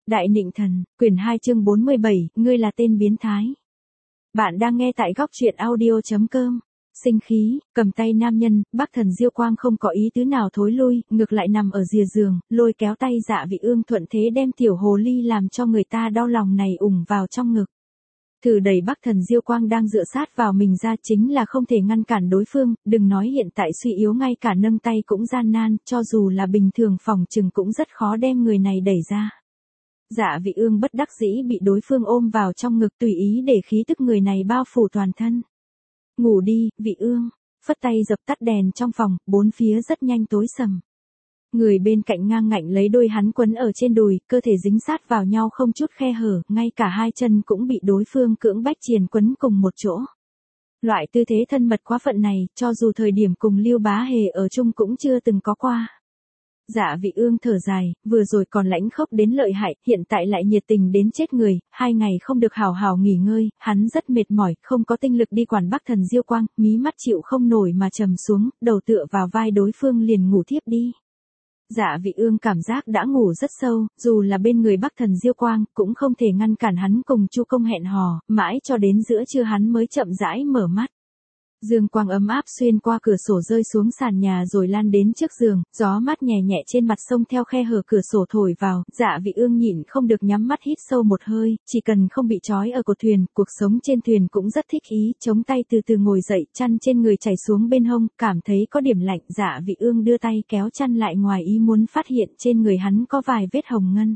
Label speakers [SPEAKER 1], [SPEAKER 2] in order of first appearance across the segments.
[SPEAKER 1] Đại Nịnh Thần, quyển 2 chương 47, ngươi là tên biến thái. Bạn đang nghe tại góc truyện audio.com. Sinh khí, cầm tay nam nhân, Bắc Thần Diêu Quang không có ý tứ nào thối lui, ngược lại nằm ở rìa giường, lôi kéo tay Dạ Vị Ương thuận thế đem tiểu hồ ly làm cho người ta đau lòng này ủng vào trong ngực. Thử đẩy Bắc Thần Diêu Quang đang dựa sát vào mình ra chính là không thể ngăn cản đối phương, đừng nói hiện tại suy yếu ngay cả nâng tay cũng gian nan, cho dù là bình thường phòng trừng cũng rất khó đem người này đẩy ra. Dạ Vị Ương bất đắc dĩ bị đối phương ôm vào trong ngực tùy ý để khí tức người này bao phủ toàn thân. Ngủ đi, Vị Ương, phất tay dập tắt đèn trong phòng, bốn phía rất nhanh tối sầm. Người bên cạnh ngang ngạnh lấy đôi hắn quấn ở trên đùi, cơ thể dính sát vào nhau không chút khe hở, ngay cả hai chân cũng bị đối phương cưỡng bách triền quấn cùng một chỗ. Loại tư thế thân mật quá phận này, cho dù thời điểm cùng Lưu Bá Hề ở chung cũng chưa từng có qua. Dạ Vị Ương thở dài, vừa rồi còn lãnh khốc đến lợi hại, hiện tại lại nhiệt tình đến chết người, 2 ngày không được hào hào nghỉ ngơi, hắn rất mệt mỏi, không có tinh lực đi quản Bắc Thần Diêu Quang, mí mắt chịu không nổi mà trầm xuống, đầu tựa vào vai đối phương liền ngủ thiếp đi. Dạ Vị Ương cảm giác đã ngủ rất sâu, dù là bên người Bắc Thần Diêu Quang, cũng không thể ngăn cản hắn cùng Chu Công hẹn hò, mãi cho đến giữa trưa hắn mới chậm rãi mở mắt. Dương quang ấm áp xuyên qua cửa sổ rơi xuống sàn nhà rồi lan đến trước giường, gió mát nhẹ nhẹ trên mặt sông theo khe hở cửa sổ thổi vào, Dạ Vị Ương nhịn không được nhắm mắt hít sâu một hơi, chỉ cần không bị trói ở cột thuyền, cuộc sống trên thuyền cũng rất thích ý, chống tay từ từ ngồi dậy, chăn trên người chảy xuống bên hông, cảm thấy có điểm lạnh, Dạ Vị Ương đưa tay kéo chăn lại ngoài ý muốn phát hiện trên người hắn có vài vết hồng ngân.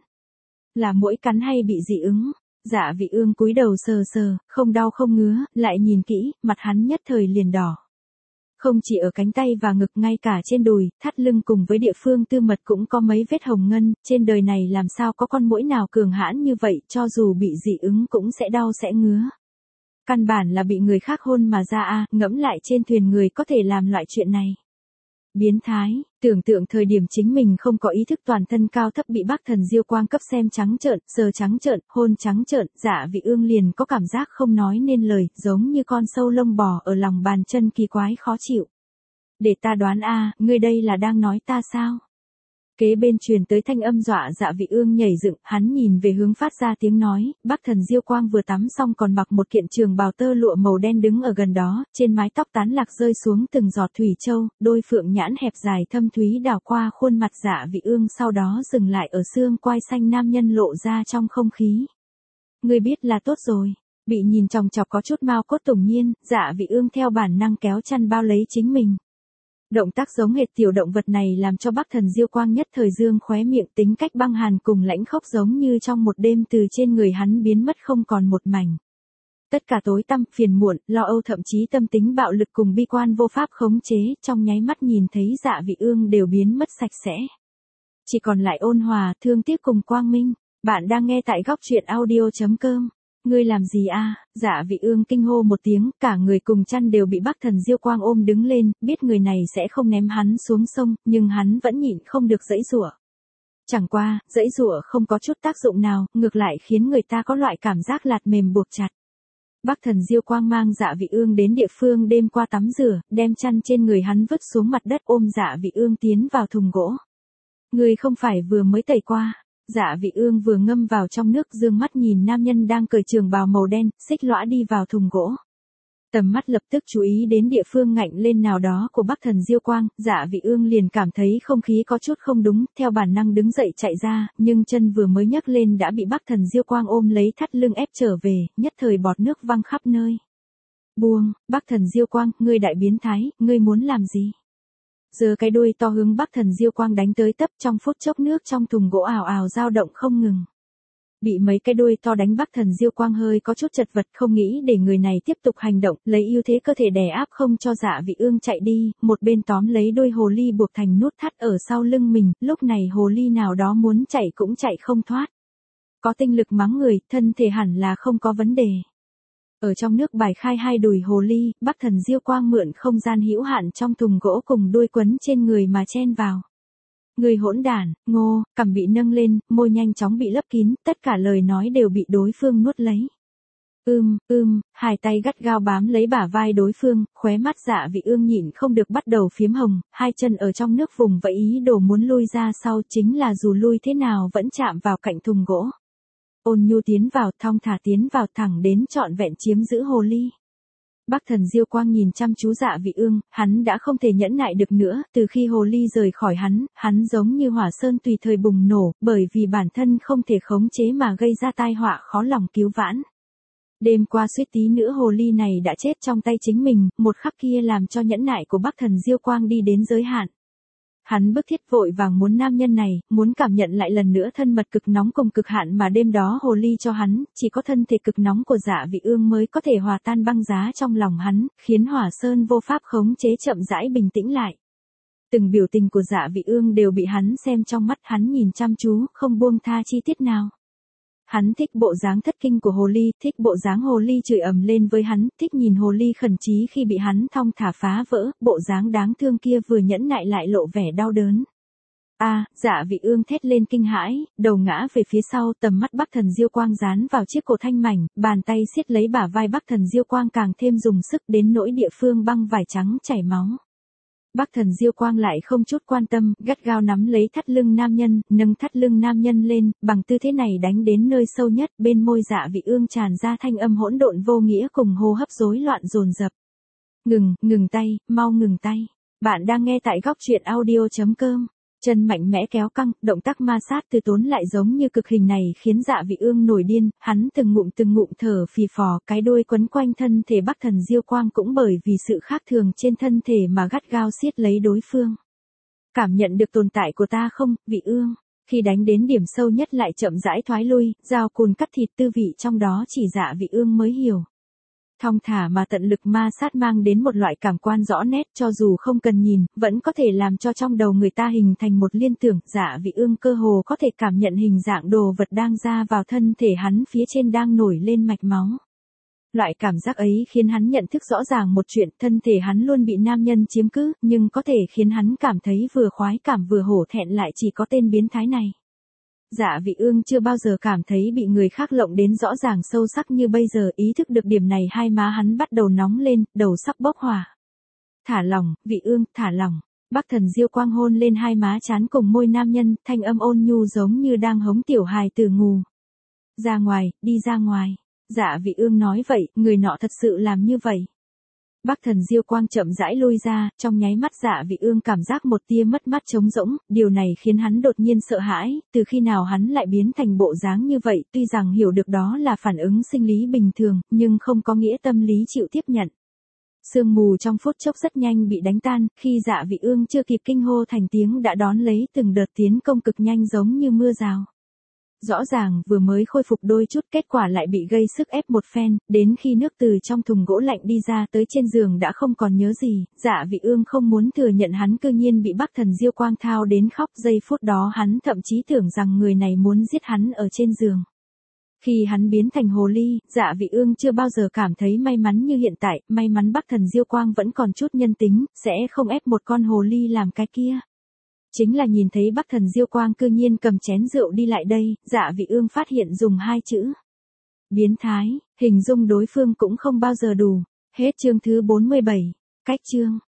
[SPEAKER 1] Là muỗi cắn hay bị dị ứng? Dạ Vị Ương cúi đầu sờ sờ, không đau không ngứa, lại nhìn kỹ, mặt hắn nhất thời liền đỏ. Không chỉ ở cánh tay và ngực, ngay cả trên đùi, thắt lưng cùng với địa phương tư mật cũng có mấy vết hồng ngân, trên đời này làm sao có con muỗi nào cường hãn như vậy, cho dù bị dị ứng cũng sẽ đau sẽ ngứa. Căn bản là bị người khác hôn mà ra a, ngẫm lại trên thuyền người có thể làm loại chuyện này. Biến thái, tưởng tượng thời điểm chính mình không có ý thức toàn thân cao thấp bị Bắc Thần Diêu Quang cấp xem trắng trợn, sờ trắng trợn, hôn trắng trợn, Dạ Vị Ương liền có cảm giác không nói nên lời, giống như con sâu lông bò ở lòng bàn chân kỳ quái khó chịu. Để ta đoán a, ngươi đây là đang nói ta sao? Kế bên truyền tới thanh âm dọa Dạ Vị Ương nhảy dựng, hắn nhìn về hướng phát ra tiếng nói, Bắc Thần Diêu Quang vừa tắm xong còn mặc một kiện trường bào tơ lụa màu đen đứng ở gần đó, trên mái tóc tán lạc rơi xuống từng giọt thủy châu, đôi phượng nhãn hẹp dài thâm thúy đảo qua khuôn mặt Dạ Vị Ương sau đó dừng lại ở xương quai xanh nam nhân lộ ra trong không khí. Ngươi biết là tốt rồi. Bị nhìn chòng chọc có chút mau cốt tủng nhiên, Dạ Vị Ương theo bản năng kéo chăn bao lấy chính mình. Động tác giống hệt tiểu động vật này làm cho Bắc Thần Diêu Quang nhất thời dương khóe miệng, tính cách băng hàn cùng lãnh khốc giống như trong một đêm từ trên người hắn biến mất không còn một mảnh. Tất cả tối tăm, phiền muộn, lo âu thậm chí tâm tính bạo lực cùng bi quan vô pháp khống chế, trong nháy mắt nhìn thấy Dạ Vị Ương đều biến mất sạch sẽ. Chỉ còn lại ôn hòa, thương tiếc cùng quang minh. Bạn đang nghe tại góc truyện audio.com. Ngươi làm gì a? Dạ Vị Ương kinh hô một tiếng, cả người cùng chăn đều bị Bắc Thần Diêu Quang ôm đứng lên, biết người này sẽ không ném hắn xuống sông, nhưng hắn vẫn nhịn không được giãy giụa. Chẳng qua, giãy giụa không có chút tác dụng nào, ngược lại khiến người ta có loại cảm giác lạt mềm buộc chặt. Bắc Thần Diêu Quang mang Dạ Vị Ương đến địa phương đêm qua tắm rửa, đem chăn trên người hắn vứt xuống mặt đất ôm Dạ Vị Ương tiến vào thùng gỗ. Ngươi không phải vừa mới tẩy qua? Dạ Vị Ương vừa ngâm vào trong nước dương mắt nhìn nam nhân đang cởi trường bào màu đen, xích lõa đi vào thùng gỗ. Tầm mắt lập tức chú ý đến địa phương ngạnh lên nào đó của Bắc Thần Diêu Quang, Dạ Vị Ương liền cảm thấy không khí có chút không đúng, theo bản năng đứng dậy chạy ra, nhưng chân vừa mới nhấc lên đã bị Bắc Thần Diêu Quang ôm lấy thắt lưng ép trở về, nhất thời bọt nước văng khắp nơi. Buông, Bắc Thần Diêu Quang, ngươi đại biến thái, ngươi muốn làm gì? Giờ cái đuôi to hướng Bắc Thần Diêu Quang đánh tới tấp, trong phút chốc nước trong thùng gỗ ào ào dao động không ngừng. Bị mấy cái đuôi to đánh Bắc Thần Diêu Quang hơi có chút chật vật, không nghĩ để người này tiếp tục hành động, lấy ưu thế cơ thể đè áp không cho Dạ Vị Ương chạy đi, một bên tóm lấy đuôi hồ ly buộc thành nút thắt ở sau lưng mình, lúc này hồ ly nào đó muốn chạy cũng chạy không thoát. Có tinh lực mắng người, thân thể hẳn là không có vấn đề. Ở trong nước bài khai hai đùi hồ ly, Bắc Thần Diêu Quang mượn không gian hữu hạn trong thùng gỗ cùng đuôi quấn trên người mà chen vào. Người hỗn đản, ngô, cằm bị nâng lên, môi nhanh chóng bị lấp kín, tất cả lời nói đều bị đối phương nuốt lấy. Hai tay gắt gao bám lấy bả vai đối phương, khóe mắt Dạ Vị Ương nhịn không được bắt đầu phiếm hồng, hai chân ở trong nước vùng vẫy ý đồ muốn lui ra sau, chính là dù lui thế nào vẫn chạm vào cạnh thùng gỗ. Ôn nhu tiến vào, thong thả tiến vào, thẳng đến trọn vẹn chiếm giữ hồ ly. Bắc Thần Diêu Quang nhìn chăm chú Dạ Vị Ương, hắn đã không thể nhẫn nại được nữa, từ khi hồ ly rời khỏi hắn giống như hỏa sơn tùy thời bùng nổ, bởi vì bản thân không thể khống chế mà gây ra tai họa khó lòng cứu vãn. Đêm qua suýt tí nữa hồ ly này đã chết trong tay chính mình, một khắc kia làm cho nhẫn nại của Bắc Thần Diêu Quang đi đến giới hạn. Hắn bức thiết vội vàng muốn nam nhân này, muốn cảm nhận lại lần nữa thân mật cực nóng cùng cực hạn mà đêm đó hồ ly cho hắn, chỉ có thân thể cực nóng của Dạ Vị Ương mới có thể hòa tan băng giá trong lòng hắn, khiến hỏa sơn vô pháp khống chế chậm rãi bình tĩnh lại. Từng biểu tình của Dạ Vị Ương đều bị hắn xem trong mắt, hắn nhìn chăm chú, không buông tha chi tiết nào. Hắn thích bộ dáng thất kinh của hồ ly, thích bộ dáng hồ ly chửi ầm lên với hắn, thích nhìn hồ ly khẩn trí khi bị hắn thong thả phá vỡ, bộ dáng đáng thương kia vừa nhẫn nại lại lộ vẻ đau đớn. Dạ Vị Ương thét lên kinh hãi, đầu ngã về phía sau, tầm mắt Bắc Thần Diêu Quang dán vào chiếc cổ thanh mảnh, bàn tay siết lấy bả vai Bắc Thần Diêu Quang càng thêm dùng sức đến nỗi địa phương băng vải trắng chảy máu. Bắc Thần Diêu Quang lại không chút quan tâm, gắt gao nắm lấy thắt lưng nam nhân, nâng thắt lưng nam nhân lên, bằng tư thế này đánh đến nơi sâu nhất, bên môi Dạ Vị Ương tràn ra thanh âm hỗn độn vô nghĩa cùng hô hấp rối loạn dồn dập. Ngừng tay, mau ngừng tay. Bạn đang nghe tại góc truyện audio.com. Chân mạnh mẽ kéo căng, động tác ma sát từ tốn lại giống như cực hình này khiến Dạ Vị Ương nổi điên, hắn từng ngụm thở phì phò, cái đuôi quấn quanh thân thể Bắc Thần Diêu Quang cũng bởi vì sự khác thường trên thân thể mà gắt gao siết lấy đối phương. Cảm nhận được tồn tại của ta không, Vị Ương? Khi đánh đến điểm sâu nhất lại chậm rãi thoái lui, dao cùn cắt thịt tư vị trong đó chỉ Dạ Vị Ương mới hiểu. Thong thả mà tận lực ma sát mang đến một loại cảm quan rõ nét, cho dù không cần nhìn, vẫn có thể làm cho trong đầu người ta hình thành một liên tưởng. Dạ Vị Ương cơ hồ có thể cảm nhận hình dạng đồ vật đang ra vào thân thể hắn, phía trên đang nổi lên mạch máu. Loại cảm giác ấy khiến hắn nhận thức rõ ràng một chuyện, thân thể hắn luôn bị nam nhân chiếm cứ, nhưng có thể khiến hắn cảm thấy vừa khoái cảm vừa hổ thẹn lại chỉ có tên biến thái này. Dạ Vị Ương chưa bao giờ cảm thấy bị người khác lộng đến rõ ràng sâu sắc như bây giờ, ý thức được điểm này hai má hắn bắt đầu nóng lên, đầu sắp bốc hỏa. Thả lòng, Vị Ương, thả lòng. Bắc Thần Diêu Quang hôn lên hai má trán cùng môi nam nhân, thanh âm ôn nhu giống như đang hống tiểu hài tử ngủ. Ra ngoài, đi ra ngoài. Dạ Vị Ương nói vậy, người nọ thật sự làm như vậy. Bắc Thần Diêu Quang chậm rãi lui ra, trong nháy mắt Dạ Vị Ương cảm giác một tia mất mát trống rỗng, điều này khiến hắn đột nhiên sợ hãi, từ khi nào hắn lại biến thành bộ dáng như vậy, tuy rằng hiểu được đó là phản ứng sinh lý bình thường, nhưng không có nghĩa tâm lý chịu tiếp nhận. Sương mù trong phút chốc rất nhanh bị đánh tan, khi Dạ Vị Ương chưa kịp kinh hô thành tiếng đã đón lấy từng đợt tiến công cực nhanh giống như mưa rào. Rõ ràng vừa mới khôi phục đôi chút, kết quả lại bị gây sức ép một phen, đến khi nước từ trong thùng gỗ lạnh đi ra tới trên giường đã không còn nhớ gì. Dạ Vị Ương không muốn thừa nhận hắn cư nhiên bị Bắc Thần Diêu Quang thao đến khóc, giây phút đó hắn thậm chí tưởng rằng người này muốn giết hắn ở trên giường. Khi hắn biến thành hồ ly, Dạ Vị Ương chưa bao giờ cảm thấy may mắn như hiện tại, may mắn Bắc Thần Diêu Quang vẫn còn chút nhân tính, sẽ không ép một con hồ ly làm cái kia. Chính là nhìn thấy Bắc Thần Diêu Quang cư nhiên cầm chén rượu đi lại đây, Dạ Vị Ương phát hiện dùng hai chữ. Biến thái, hình dung đối phương cũng không bao giờ đủ. Hết chương thứ 47. Cách chương.